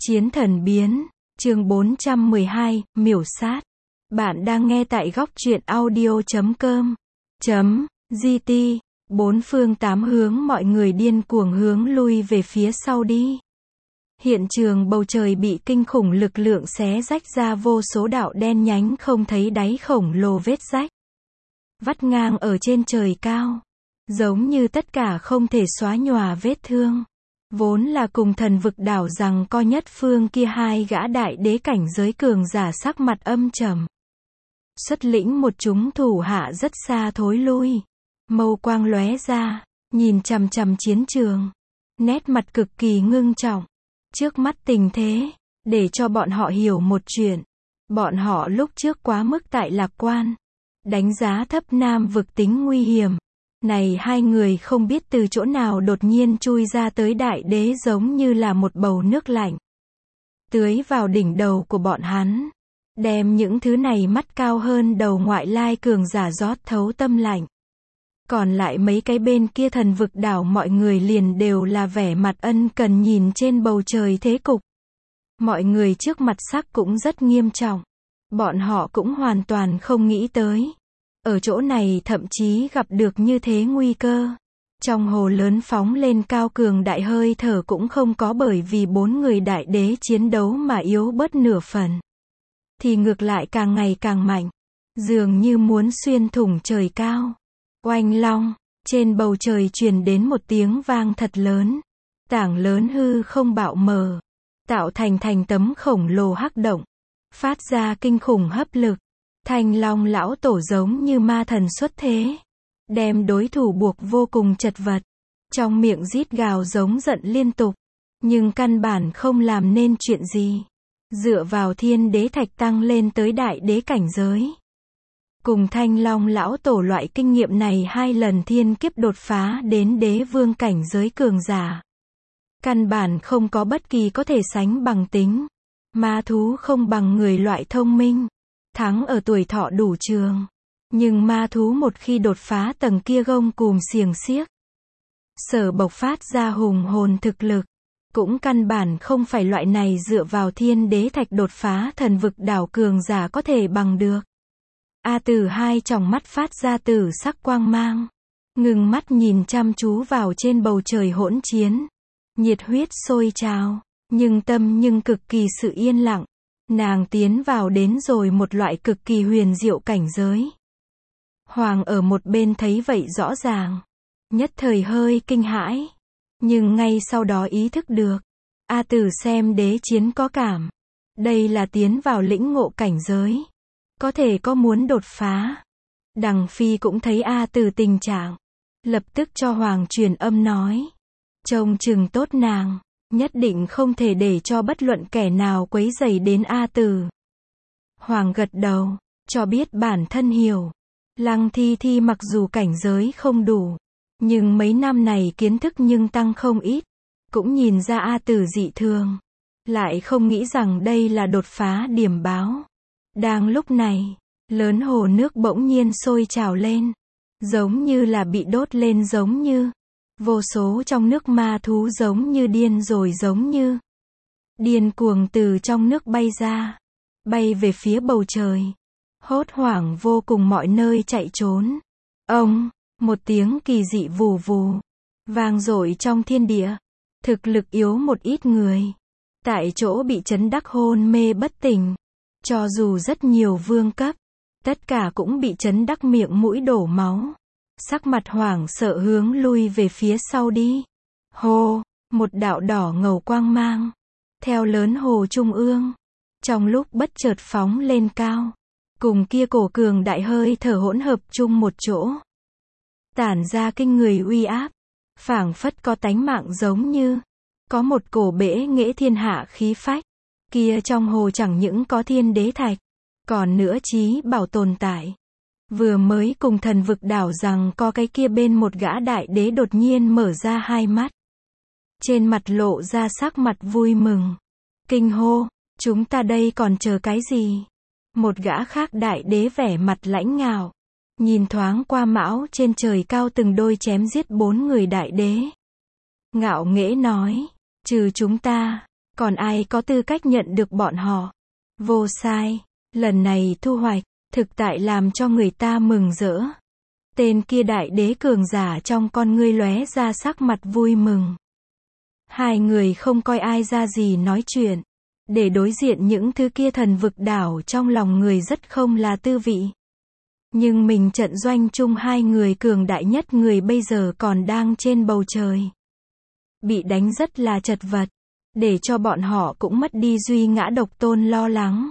Chiến thần biến, chương 412, miểu sát. Bạn đang nghe tại góc truyện audio.com. GT, bốn phương tám hướng mọi người điên cuồng hướng lui về phía sau đi. Hiện trường bầu trời bị kinh khủng lực lượng xé rách ra vô số đạo đen nhánh không thấy đáy khổng lồ vết rách. Vắt ngang ở trên trời cao. Giống như tất cả không thể xóa nhòa vết thương. Vốn là cùng thần vực đảo rằng co nhất phương kia hai gã đại đế cảnh giới cường giả sắc mặt âm trầm. Xuất lĩnh một chúng thủ hạ rất xa thối lui. Mâu quang lóe ra, nhìn chằm chằm chiến trường. Nét mặt cực kỳ ngưng trọng. Trước mắt tình thế, để cho bọn họ hiểu một chuyện. Bọn họ lúc trước quá mức tại lạc quan. Đánh giá thấp Nam vực tính nguy hiểm. Này hai người không biết từ chỗ nào đột nhiên chui ra tới đại đế giống như là một bầu nước lạnh. Tưới vào đỉnh đầu của bọn hắn. Đem những thứ này mắt cao hơn đầu ngoại lai cường giả rót thấu tâm lạnh. Còn lại mấy cái bên kia thần vực đảo mọi người liền đều là vẻ mặt ân cần nhìn trên bầu trời thế cục. Mọi người trước mặt sắc cũng rất nghiêm trọng. Bọn họ cũng hoàn toàn không nghĩ tới. Ở chỗ này thậm chí gặp được như thế nguy cơ. Trong hồ lớn phóng lên cao cường đại hơi thở cũng không có bởi vì bốn người đại đế chiến đấu mà yếu bớt nửa phần. Thì ngược lại càng ngày càng mạnh. Dường như muốn xuyên thủng trời cao. Oanh long, trên bầu trời truyền đến một tiếng vang thật lớn. Tảng lớn hư không bạo mờ. Tạo thành tấm khổng lồ hắc động. Phát ra kinh khủng hấp lực. Thanh Long lão tổ giống như ma thần xuất thế. Đem đối thủ buộc vô cùng chật vật. Trong miệng rít gào giống giận liên tục. Nhưng căn bản không làm nên chuyện gì. Dựa vào thiên đế thạch tăng lên tới đại đế cảnh giới. Cùng Thanh Long lão tổ loại kinh nghiệm này 2 lần thiên kiếp đột phá đến đế vương cảnh giới cường giả. Căn bản không có bất kỳ có thể sánh bằng tính. Ma thú không bằng người loại thông minh. Thắng ở tuổi thọ đủ trường. Nhưng ma thú một khi đột phá tầng kia gông cùm xiềng xiếc. Sở bộc phát ra hùng hồn thực lực. Cũng căn bản không phải loại này dựa vào thiên đế thạch đột phá thần vực đảo cường giả có thể bằng được. A Tử hai tròng mắt phát ra tử sắc quang mang. Ngừng mắt nhìn chăm chú vào trên bầu trời hỗn chiến. Nhiệt huyết sôi trào. Nhưng tâm nhưng cực kỳ sự yên lặng. Nàng tiến vào đến rồi một loại cực kỳ huyền diệu cảnh giới. Hoàng ở một bên thấy vậy rõ ràng. Nhất thời hơi kinh hãi. Nhưng ngay sau đó ý thức được. A Tử xem đế chiến có cảm. Đây là tiến vào lĩnh ngộ cảnh giới. Có thể có muốn đột phá. Đằng Phi cũng thấy A Tử tình trạng. Lập tức cho Hoàng truyền âm nói. Trông chừng tốt nàng. Nhất định không thể để cho bất luận kẻ nào quấy rầy đến A Tử. Hoàng gật đầu, cho biết bản thân hiểu. Lăng Thi Thi mặc dù cảnh giới không đủ, nhưng mấy năm này kiến thức nhưng tăng không ít. Cũng nhìn ra A Tử dị thường. Lại không nghĩ rằng đây là đột phá điểm báo. Đang lúc này, lớn hồ nước bỗng nhiên sôi trào lên. Giống như là bị đốt lên giống như. Vô số trong nước ma thú giống như điên rồi giống như. Điên cuồng từ trong nước bay ra. Bay về phía bầu trời. Hốt hoảng vô cùng mọi nơi chạy trốn. Ông, một tiếng kỳ dị vù vù. Vang dội trong thiên địa. Thực lực yếu một ít người. Tại chỗ bị chấn đắc hôn mê bất tỉnh. Cho dù rất nhiều vương cấp. Tất cả cũng bị chấn đắc miệng mũi đổ máu. Sắc mặt hoảng sợ hướng lui về phía sau đi. Hồ, một đạo đỏ ngầu quang mang. Theo lớn hồ trung ương. Trong lúc bất chợt phóng lên cao. Cùng kia cổ cường đại hơi thở hỗn hợp chung một chỗ. Tản ra kinh người uy áp. Phảng phất có tánh mạng giống như. Có một cổ bể nghệ thiên hạ khí phách. Kia trong hồ chẳng những có thiên đế thạch. Còn nữa chí bảo tồn tại. Vừa mới cùng thần vực đảo rằng có cái kia bên một gã đại đế đột nhiên mở ra hai mắt. Trên mặt lộ ra sắc mặt vui mừng. Kinh hô, chúng ta đây còn chờ cái gì? Một gã khác đại đế vẻ mặt lãnh ngạo. Nhìn thoáng qua mão trên trời cao từng đôi chém giết 4 người đại đế. Ngạo nghễ nói, trừ chúng ta, Còn ai có tư cách nhận được bọn họ? Vô sai. Lần này thu hoạch, thực tại làm cho người ta mừng rỡ. Tên kia đại đế cường giả trong con ngươi lóe ra sắc mặt vui mừng. Hai người không coi ai ra gì nói chuyện. Để đối diện những thứ kia thần vực đảo trong lòng người rất không là tư vị. Nhưng mình trận doanh chung hai người cường đại nhất người bây giờ còn đang trên bầu trời. Bị đánh rất là chật vật. Để cho bọn họ cũng mất đi duy ngã độc tôn lo lắng.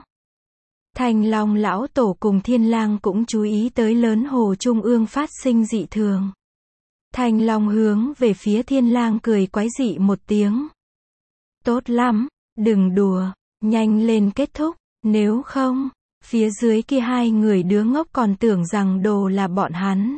Thanh Long lão tổ cùng Thiên Lang cũng chú ý tới lớn hồ trung ương phát sinh dị thường. Thanh Long hướng về phía Thiên Lang cười quái dị một tiếng. Tốt lắm, đừng đùa, nhanh lên kết thúc, nếu không, phía dưới kia hai người đứa ngốc còn tưởng rằng đồ là bọn hắn.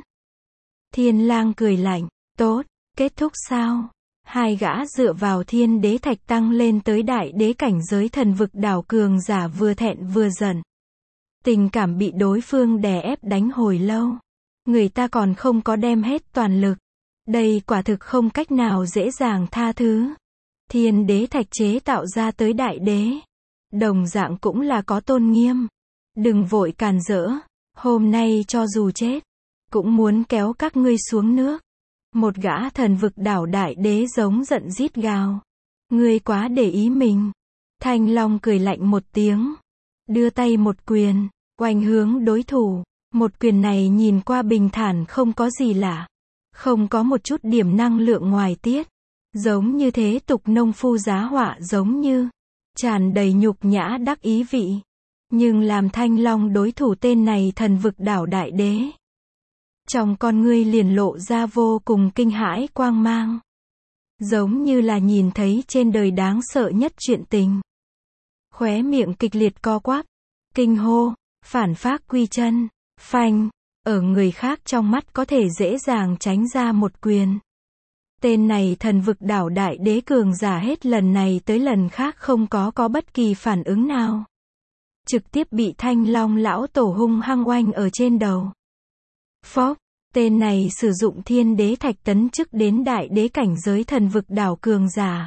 Thiên Lang cười lạnh, tốt, kết thúc sao? Hai gã dựa vào thiên đế thạch tăng lên tới đại đế cảnh giới thần vực đảo cường giả vừa thẹn vừa giận. Tình cảm bị đối phương đè ép đánh hồi lâu. Người ta còn không có đem hết toàn lực. Đây quả thực không cách nào dễ dàng tha thứ. Thiên đế thạch chế tạo ra tới đại đế. Đồng dạng cũng là có tôn nghiêm. Đừng vội càn rỡ. Hôm nay cho dù chết, cũng muốn kéo các ngươi xuống nước. Một gã thần vực đảo đại đế giống giận rít gào. Ngươi quá để ý mình. Thanh Long cười lạnh một tiếng. Đưa tay một quyền, oanh hướng đối thủ. Một quyền này nhìn qua bình thản không có gì lạ. Không có một chút điểm năng lượng ngoài tiết. Giống như thế tục nông phu giá họa giống như. Tràn đầy nhục nhã đắc ý vị. Nhưng làm Thanh Long đối thủ tên này thần vực đảo đại đế. Trong con ngươi liền lộ ra vô cùng kinh hãi quang mang. Giống như là nhìn thấy trên đời đáng sợ nhất chuyện tình. Khóe miệng kịch liệt co quắp. Kinh hô, phản phác quy chân, phanh. Ở người khác trong mắt có thể dễ dàng tránh ra một quyền. Tên này thần vực đảo đại đế cường giả hết lần này tới lần khác không có bất kỳ phản ứng nào. Trực tiếp bị Thanh Long lão tổ hung hăng oanh ở trên đầu. Phốc, tên này sử dụng thiên đế thạch tấn chức đến đại đế cảnh giới thần vực đảo cường giả.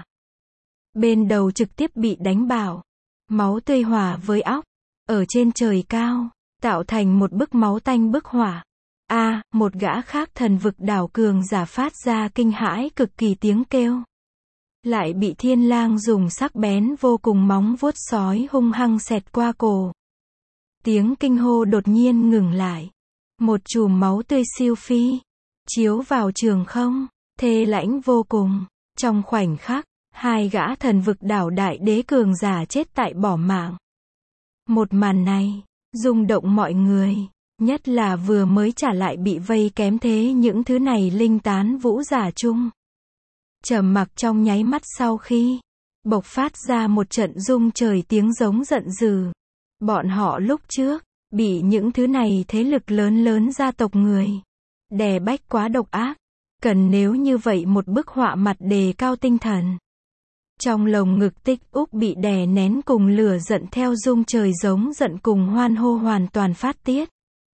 Bên đầu trực tiếp bị đánh bạo. Máu tươi hòa với óc. Ở trên trời cao, tạo thành một bức máu tanh bức hỏa. Một gã khác thần vực đảo cường giả phát ra kinh hãi cực kỳ tiếng kêu. Lại bị Thiên Lang dùng sắc bén vô cùng móng vuốt sói hung hăng xẹt qua cổ. Tiếng kinh hô đột nhiên ngừng lại. Một chùm máu tươi siêu phi, chiếu vào trường không, thê lãnh vô cùng. Trong khoảnh khắc, hai gã thần vực đảo đại đế cường giả chết tại bỏ mạng. Một màn này, rung động mọi người. Nhất là vừa mới trả lại bị vây kém thế những thứ này linh tán vũ giả chung. Trầm mặc trong nháy mắt sau khi bộc phát ra một trận rung trời tiếng giống giận dữ. Bọn họ lúc trước bị những thứ này thế lực lớn gia tộc người đè bách quá độc ác, cần nếu như vậy một bức họa mặt đề cao tinh thần. Trong lồng ngực Tích Úc bị đè nén cùng lửa giận theo rung trời giống giận cùng hoan hô hoàn toàn phát tiết.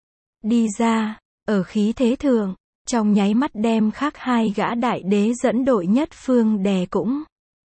Đi ra, ở khí thế thượng, trong nháy mắt đem khác hai gã đại đế dẫn đội nhất phương đè cũng.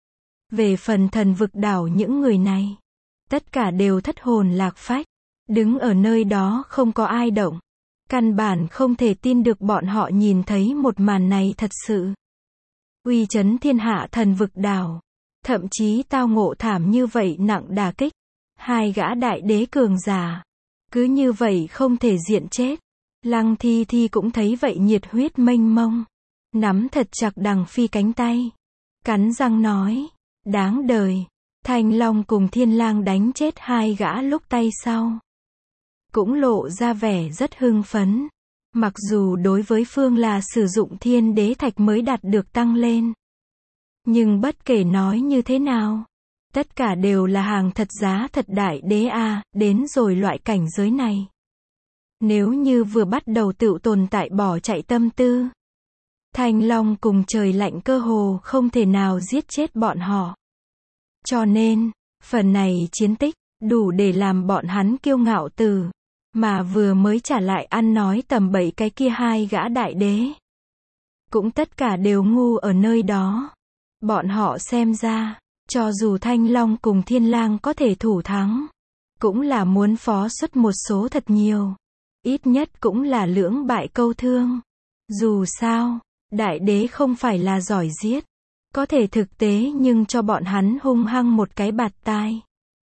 Về phần thần vực đảo những người này, tất cả đều thất hồn lạc phách, đứng ở nơi đó không có ai động. Căn bản không thể tin được bọn họ nhìn thấy một màn này thật sự. Uy chấn thiên hạ thần vực đảo, thậm chí tao ngộ thảm như vậy nặng đả kích. Hai gã đại đế cường giả, cứ như vậy không thể diện chết. Lăng Thi Thi cũng thấy vậy nhiệt huyết mênh mông, nắm thật chặt Đằng Phi cánh tay, cắn răng nói, đáng đời. Thanh Long cùng Thiên Lang đánh chết hai gã lúc tay sau, cũng lộ ra vẻ rất hưng phấn. Mặc dù đối với phương là sử dụng thiên đế thạch mới đạt được tăng lên, nhưng bất kể nói như thế nào, tất cả đều là hàng thật giá thật đại đế đến rồi loại cảnh giới này. Nếu như vừa bắt đầu tự tồn tại bỏ chạy tâm tư, Thanh Long cùng trời lạnh cơ hồ không thể nào giết chết bọn họ. Cho nên, phần này chiến tích, đủ để làm bọn hắn kiêu ngạo từ, mà vừa mới trả lại ăn nói tầm bậy cái kia hai gã đại đế. Cũng tất cả đều ngu ở nơi đó. Bọn họ xem ra, Cho dù Thanh Long cùng Thiên Lang có thể thủ thắng, cũng là muốn phó xuất một số thật nhiều. Ít nhất cũng là lưỡng bại câu thương. Dù sao, đại đế không phải là giỏi giết. Có thể thực tế nhưng cho bọn hắn hung hăng một cái bạt tai.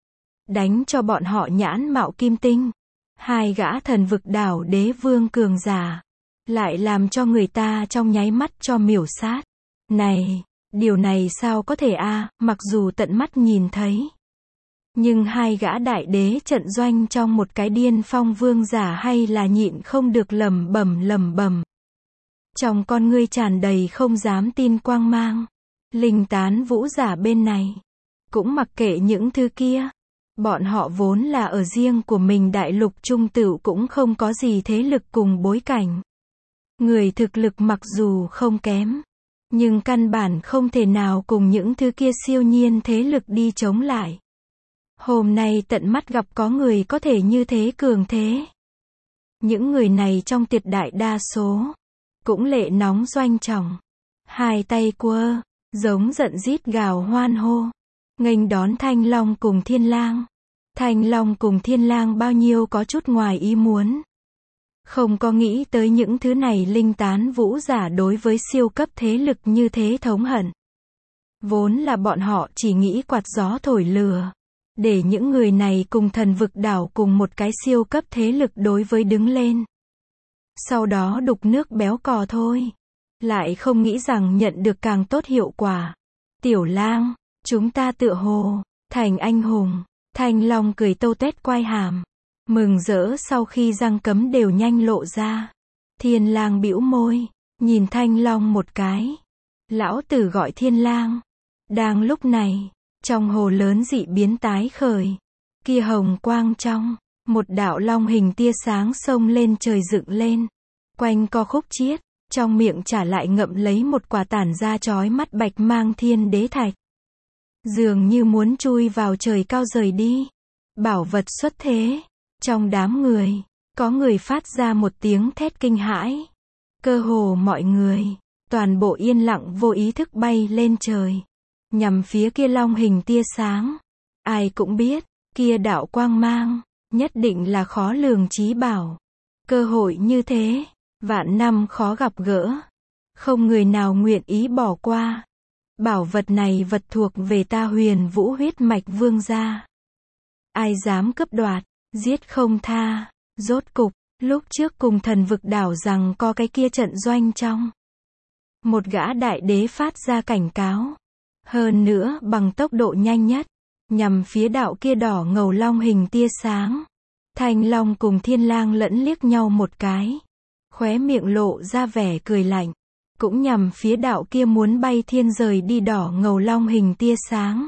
Đánh cho bọn họ nhãn mạo kim tinh. Hai gã thần vực đảo đế vương cường giả. Lại làm cho người ta trong nháy mắt cho miểu sát. Này, điều này sao có thể mặc dù tận mắt nhìn thấy. Nhưng hai gã đại đế trận doanh trong một cái điên phong vương giả hay là nhịn không được lẩm bẩm. Trong con ngươi tràn đầy không dám tin quang mang. Linh tán vũ giả bên này. Cũng mặc kệ những thứ kia. Bọn họ vốn là ở riêng của mình đại lục trung tựu cũng không có gì thế lực cùng bối cảnh. Người thực lực mặc dù không kém. Nhưng căn bản không thể nào cùng những thứ kia siêu nhiên thế lực đi chống lại. Hôm nay tận mắt gặp có người có thể như thế cường thế. Những người này trong tuyệt đại đa số. Cũng lệ nóng doanh trọng. Hai tay quơ. Giống giận rít gào hoan hô. Nghênh đón Thanh Long cùng Thiên Lang. Thanh Long cùng Thiên Lang bao nhiêu có chút ngoài ý muốn. Không có nghĩ tới những thứ này linh tán vũ giả đối với siêu cấp thế lực như thế thống hận. Vốn là bọn họ chỉ nghĩ quạt gió thổi lửa. Để những người này cùng thần vực đảo cùng một cái siêu cấp thế lực đối với đứng lên. Sau đó đục nước béo cò thôi. Lại không nghĩ rằng nhận được càng tốt hiệu quả. Tiểu Lang, chúng ta tựa hồ thành anh hùng. Thanh Long cười tâu tuét quai hàm. Mừng rỡ sau khi răng cấm đều nhanh lộ ra. Thiên Lang bĩu môi. Nhìn Thanh Long một cái. Lão tử gọi Thiên Lang. Đang lúc này. Trong hồ lớn dị biến tái khởi. Kia hồng quang trong. Một đạo long hình tia sáng xông lên trời dựng lên. Quanh co khúc chiết. Trong miệng trả lại ngậm lấy một quả tản ra chói mắt bạch mang thiên đế thạch. Dường như muốn chui vào trời cao rời đi. Bảo vật xuất thế. Trong đám người, có người phát ra một tiếng thét kinh hãi. Cơ hồ mọi người, toàn bộ yên lặng vô ý thức bay lên trời. Nhằm phía kia long hình tia sáng. Ai cũng biết, kia đạo quang mang, nhất định là khó lường chí bảo. Cơ hội như thế, vạn năm khó gặp gỡ. Không người nào nguyện ý bỏ qua. Bảo vật này vật thuộc về ta Huyền Vũ huyết mạch vương gia. Ai dám cướp đoạt, giết không tha. Rốt cục, lúc trước cùng thần vực đảo rằng có cái kia trận doanh trong. Một gã đại đế phát ra cảnh cáo. Hơn nữa bằng tốc độ nhanh nhất. Nhằm phía đạo kia đỏ ngầu long hình tia sáng. Thanh Long cùng Thiên Lang lẫn liếc nhau một cái. Khóe miệng lộ ra vẻ cười lạnh. Cũng nhằm phía đạo kia muốn bay thiên rời đi đỏ ngầu long hình tia sáng.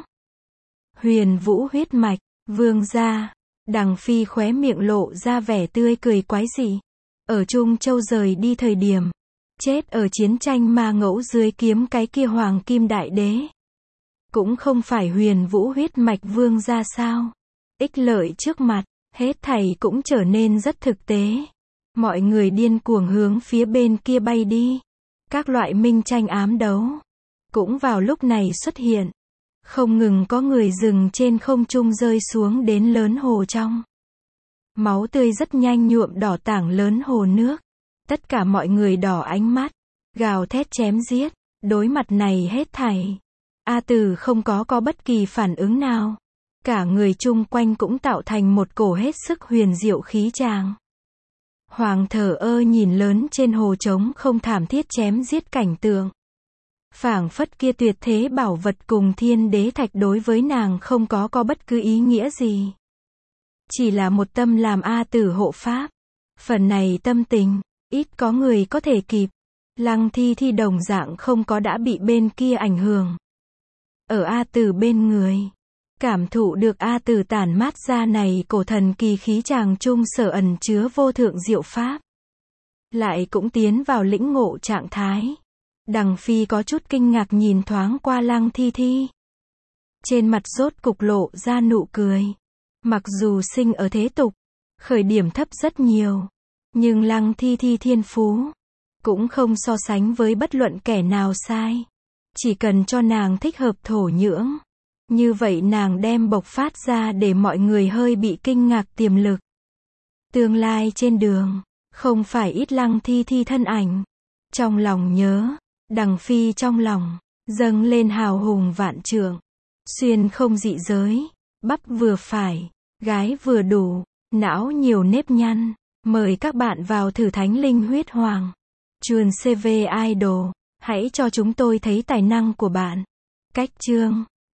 Huyền Vũ huyết mạch, vương gia. Đằng Phi khóe miệng lộ ra vẻ tươi cười quái dị. Ở Trung Châu rời đi thời điểm. Chết ở chiến tranh ma ngẫu dưới kiếm cái kia hoàng kim đại đế. Cũng không phải Huyền Vũ huyết mạch vương gia sao. Ích lợi trước mặt, hết thảy cũng trở nên rất thực tế. Mọi người điên cuồng hướng phía bên kia bay đi. Các loại minh tranh ám đấu. Cũng vào lúc này xuất hiện. Không ngừng có người rừng trên không trung rơi xuống đến lớn hồ trong. Máu tươi rất nhanh nhuộm đỏ tảng lớn hồ nước. Tất cả mọi người đỏ ánh mắt. Gào thét chém giết. Đối mặt này hết thảy. A Tử không có bất kỳ phản ứng nào. Cả người chung quanh cũng tạo thành một cổ hết sức huyền diệu khí tràng. Hoàng thờ ơ nhìn lớn trên hồ trống không thảm thiết chém giết cảnh tượng. Phảng phất kia tuyệt thế bảo vật cùng thiên đế thạch đối với nàng không có bất cứ ý nghĩa gì. Chỉ là một tâm làm A Tử hộ pháp. Phần này tâm tình, ít có người có thể kịp. Lăng Thi Thi đồng dạng không có đã bị bên kia ảnh hưởng. Ở A Tử bên người. Cảm thụ được A Tử tản mát ra này cổ thần kỳ khí tràng trung sở ẩn chứa vô thượng diệu pháp. Lại cũng tiến vào lĩnh ngộ trạng thái. Đằng Phi có chút kinh ngạc nhìn thoáng qua Lăng Thi Thi. Trên mặt rốt cục lộ ra nụ cười. Mặc dù sinh ở thế tục, khởi điểm thấp rất nhiều. Nhưng Lăng Thi Thi thiên phú cũng không so sánh với bất luận kẻ nào sai. Chỉ cần cho nàng thích hợp thổ nhưỡng. Như vậy nàng đem bộc phát ra để mọi người hơi bị kinh ngạc tiềm lực. Tương lai trên đường, không phải ít Lăng Thi Thi thân ảnh. Trong lòng nhớ, Đằng Phi trong lòng, dâng lên hào hùng vạn trượng. Xuyên không dị giới, bắp vừa phải, gái vừa đủ, não nhiều nếp nhăn. Mời các bạn vào thử Thánh Linh Huyết Hoàng. Chuồn CV Idol, hãy cho chúng tôi thấy tài năng của bạn. Cách chương